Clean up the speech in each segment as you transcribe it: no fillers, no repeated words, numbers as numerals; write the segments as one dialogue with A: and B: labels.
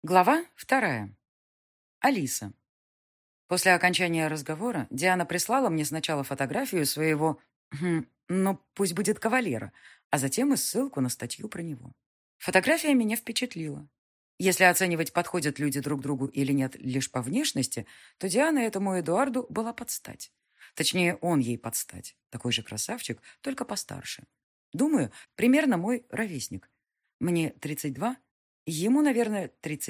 A: Глава 2. Алиса. После окончания разговора Диана прислала мне сначала фотографию своего, ну, пусть будет кавалера, а затем и ссылку на статью про него. Фотография меня впечатлила. Если оценивать, подходят люди друг другу или нет лишь по внешности, то Диана этому Эдуарду была подстать. Точнее, он ей подстать. Такой же красавчик, только постарше. Думаю, примерно мой ровесник. Мне 32, ему, наверное,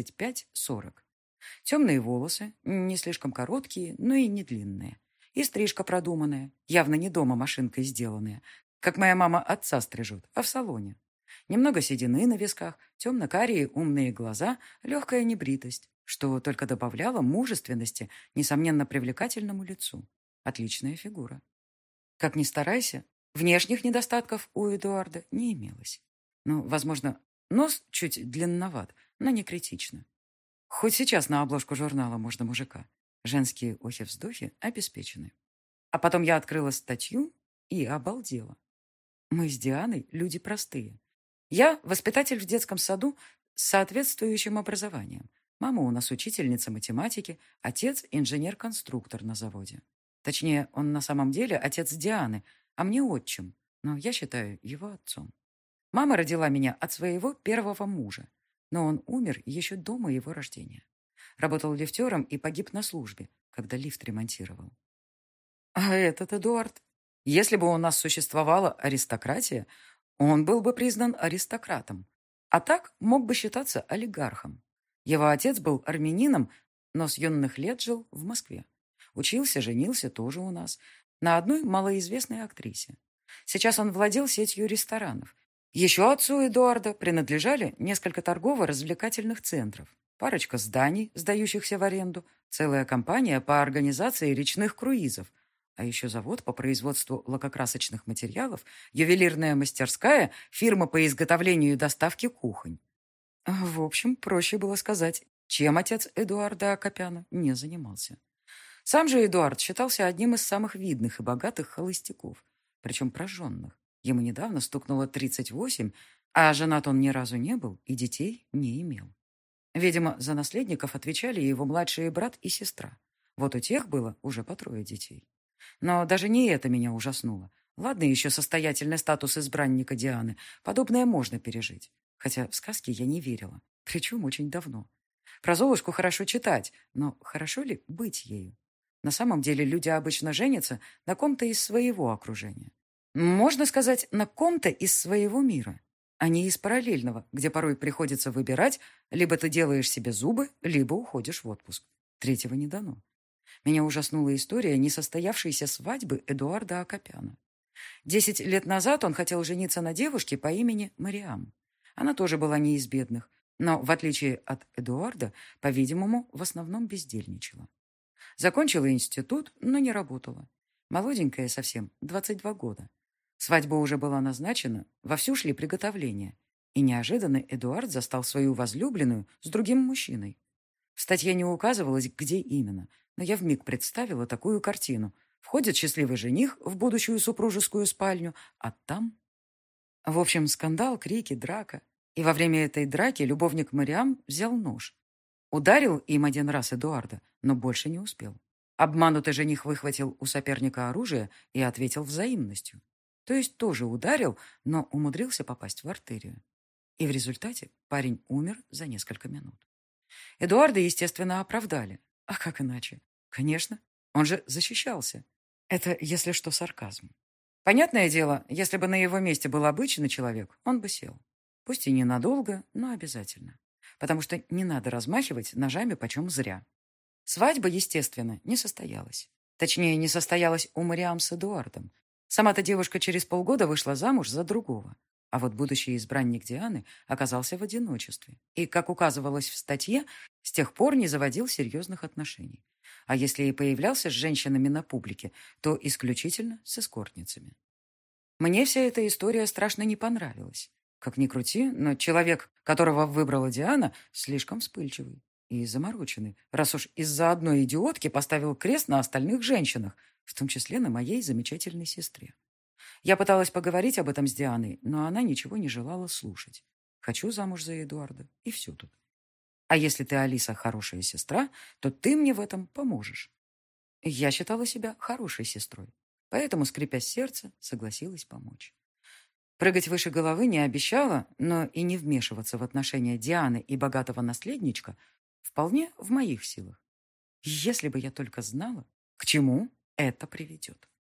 A: 35-40. Темные волосы, не слишком короткие, но и не длинные. И стрижка продуманная, явно не дома машинкой сделанная, как моя мама отца стрижет, а в салоне. Немного седины на висках, темно-карие умные глаза, легкая небритость, что только добавляло мужественности, несомненно, привлекательному лицу. Отличная фигура. Как ни старайся, внешних недостатков у Эдуарда не имелось. Ну, возможно, нос чуть длинноват, но не критично. Хоть сейчас на обложку журнала можно мужика. Женские охи-вздохи обеспечены. А потом я открыла статью и обалдела. Мы с Дианой люди простые. Я воспитатель в детском саду с соответствующим образованием. Мама у нас учительница математики, отец инженер-конструктор на заводе. Точнее, он на самом деле отец Дианы, а мне отчим, но я считаю его отцом. Мама родила меня от своего первого мужа, но он умер еще до моего рождения. Работал лифтером и погиб на службе, когда лифт ремонтировал. А этот Эдуард, если бы у нас существовала аристократия, он был бы признан аристократом, а так мог бы считаться олигархом. Его отец был армянином, но с юных лет жил в Москве. Учился, женился тоже у нас, на одной малоизвестной актрисе. Сейчас он владел сетью ресторанов. Еще отцу Эдуарда принадлежали несколько торгово-развлекательных центров, парочка зданий, сдающихся в аренду, целая компания по организации речных круизов, а еще завод по производству лакокрасочных материалов, ювелирная мастерская, фирма по изготовлению и доставке кухонь. В общем, проще было сказать, чем отец Эдуарда Акопяна не занимался. Сам же Эдуард считался одним из самых видных и богатых холостяков, причем прожженных. Ему недавно стукнуло 38, а женат он ни разу не был и детей не имел. Видимо, за наследников отвечали его младший брат и сестра. Вот у тех было уже по 3 детей. Но даже не это меня ужаснуло. Ладно, еще состоятельный статус избранника Дианы. Подобное можно пережить. Хотя в сказки я не верила. Причем очень давно. Про Золушку хорошо читать, но хорошо ли быть ею? На самом деле люди обычно женятся на ком-то из своего окружения. Можно сказать, на ком-то из своего мира, а не из параллельного, где порой приходится выбирать, либо ты делаешь себе зубы, либо уходишь в отпуск. Третьего не дано. Меня ужаснула история несостоявшейся свадьбы Эдуарда Акопяна. 10 лет назад он хотел жениться на девушке по имени Мариам. Она тоже была не из бедных, но, в отличие от Эдуарда, по-видимому, в основном бездельничала. Закончила институт, но не работала. Молоденькая совсем, 22 года. Свадьба уже была назначена, вовсю шли приготовления. И неожиданно Эдуард застал свою возлюбленную с другим мужчиной. В статье не указывалось, где именно, но я вмиг представила такую картину. Входит счастливый жених в будущую супружескую спальню, а там... В общем, скандал, крики, драка. И во время этой драки любовник Мариам взял нож. Ударил им 1 раз Эдуарда, но больше не успел. Обманутый жених выхватил у соперника оружие и ответил взаимностью. То есть тоже ударил, но умудрился попасть в артерию. И в результате парень умер за несколько минут. Эдуарда, естественно, оправдали. А как иначе? Конечно, он же защищался. Это, если что, сарказм. Понятное дело, если бы на его месте был обычный человек, он бы сел. Пусть и ненадолго, но обязательно. Потому что не надо размахивать ножами почем зря. Свадьба, естественно, не состоялась. Точнее, не состоялась у Мариам с Эдуардом. Сама-то девушка через полгода вышла замуж за другого. А вот будущий избранник Дианы оказался в одиночестве. И, как указывалось в статье, с тех пор не заводил серьезных отношений. А если и появлялся с женщинами на публике, то исключительно с эскортницами. Мне вся эта история страшно не понравилась. Как ни крути, но человек, которого выбрала Диана, слишком вспыльчивый и замороченный, раз уж из-за одной идиотки поставил крест на остальных женщинах, в том числе на моей замечательной сестре. Я пыталась поговорить об этом с Дианой, но она ничего не желала слушать. Хочу замуж за Эдуарда, и все тут. А если ты, Алиса, хорошая сестра, то ты мне в этом поможешь. Я считала себя хорошей сестрой, поэтому, скрипя сердце, согласилась помочь. Прыгать выше головы не обещала, но и не вмешиваться в отношения Дианы и богатого наследничка вполне в моих силах. Если бы я только знала, к чему это приведет.